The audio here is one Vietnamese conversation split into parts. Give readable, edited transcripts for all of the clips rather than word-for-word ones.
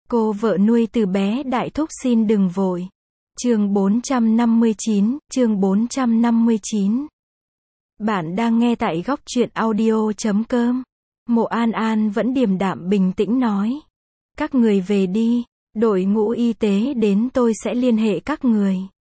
Cô vợ nuôi từ bé đại thúc xin đừng vội. Chương 459, chương 459. Bạn đang nghe tại góc truyện audio.com. Mộ An An vẫn điềm đạm bình tĩnh nói. Các người về đi, đội ngũ y tế đến tôi sẽ liên hệ các người.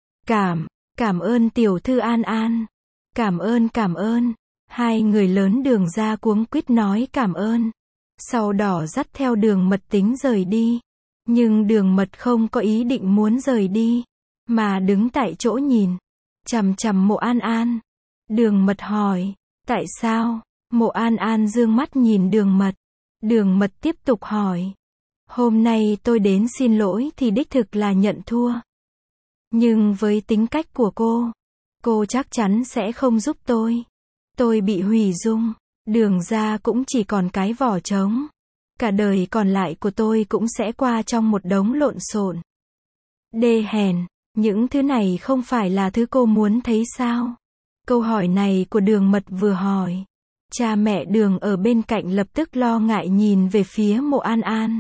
Cảm ơn tiểu thư An An. Cảm ơn. Hai người lớn Đường ra cuống quýt nói cảm ơn. Sau đó dắt theo Đường Mật tính rời đi. Nhưng Đường Mật không có ý định muốn rời đi, mà đứng tại chỗ nhìn chằm chằm Mộ An An. Đường Mật hỏi, tại sao? Mộ An An dương mắt nhìn Đường Mật. Đường Mật tiếp tục hỏi, hôm nay tôi đến xin lỗi thì đích thực là nhận thua. Nhưng với tính cách của cô chắc chắn sẽ không giúp tôi. Tôi bị hủy dung, Đường ra cũng chỉ còn cái vỏ trống. Cả đời còn lại của tôi cũng sẽ qua trong một đống lộn xộn. Đê hèn, những thứ này không phải là thứ cô muốn thấy sao? Câu hỏi này của Đường Mật vừa hỏi, cha mẹ Đường ở bên cạnh lập tức lo ngại nhìn về phía Mộ An An.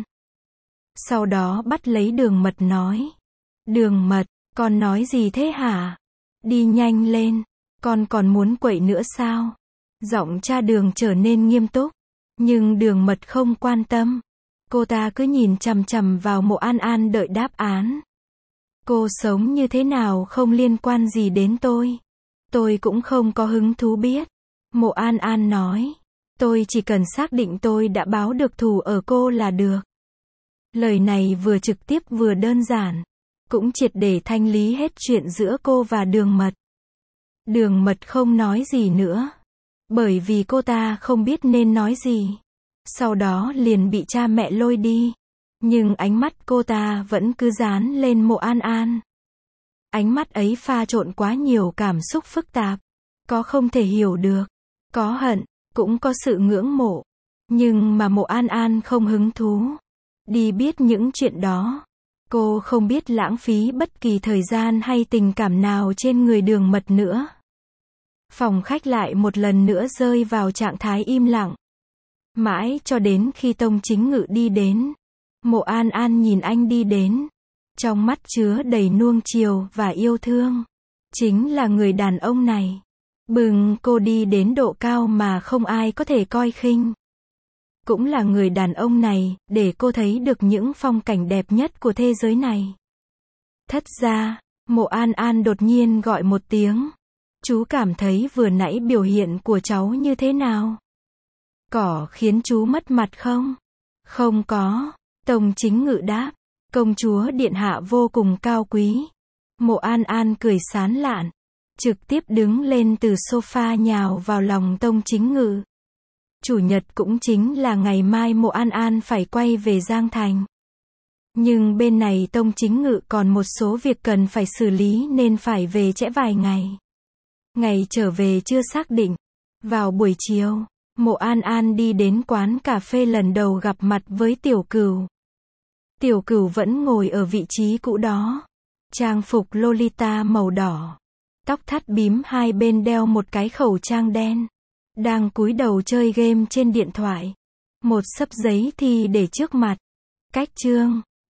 Sau đó bắt lấy Đường Mật nói, Đường Mật, con nói gì thế hả? Đi nhanh lên, con còn muốn quậy nữa sao? Giọng cha Đường trở nên nghiêm túc. Nhưng Đường Mật không quan tâm. Cô ta cứ nhìn chằm chằm vào Mộ An An đợi đáp án. Cô sống như thế nào không liên quan gì đến tôi. Tôi cũng không có hứng thú biết. Mộ An An nói. Tôi chỉ cần xác định tôi đã báo được thù ở cô là được. Lời này vừa trực tiếp vừa đơn giản. Cũng triệt để thanh lý hết chuyện giữa cô và Đường Mật. Đường Mật không nói gì nữa. Bởi vì cô ta không biết nên nói gì. Sau đó liền bị cha mẹ lôi đi. Nhưng ánh mắt cô ta vẫn cứ dán lên Mộ An An. Ánh mắt ấy pha trộn quá nhiều cảm xúc phức tạp. Có không thể hiểu được. Có hận, cũng có sự ngưỡng mộ. Nhưng mà Mộ An An không hứng thú đi biết những chuyện đó. Cô không biết lãng phí bất kỳ thời gian hay tình cảm nào trên người Đường Mật nữa. Phòng khách lại một lần nữa rơi vào trạng thái im lặng. Mãi cho đến khi Tông Chính Ngự đi đến. Mộ An An nhìn anh đi đến. Trong mắt chứa đầy nuông chiều và yêu thương. Chính là người đàn ông này. Bừng cô đi đến độ cao mà không ai có thể coi khinh. Cũng là người đàn ông này, để cô thấy được những phong cảnh đẹp nhất của thế giới này. Thất ra, Mộ An An đột nhiên gọi một tiếng. Chú cảm thấy vừa nãy biểu hiện của cháu như thế nào? Có khiến chú mất mặt không? Không có. Tông Chính Ngự đáp. Công chúa điện hạ vô cùng cao quý. Mộ An An cười sán lạn. Trực tiếp đứng lên từ sofa nhào vào lòng Tông Chính Ngự. Chủ nhật cũng chính là ngày mai Mộ An An phải quay về Giang Thành. Nhưng bên này Tông Chính Ngự còn một số việc cần phải xử lý nên phải về trễ vài ngày. Ngày trở về chưa xác định. Vào buổi chiều, Mộ An An đi đến quán cà phê lần đầu gặp mặt với Tiểu Cửu. Tiểu Cửu vẫn ngồi ở vị trí cũ đó. Trang phục Lolita màu đỏ. Tóc thắt bím hai bên đeo một cái khẩu trang đen. Đang cúi đầu chơi game trên điện thoại. Một xấp giấy thì để trước mặt. Cách chương.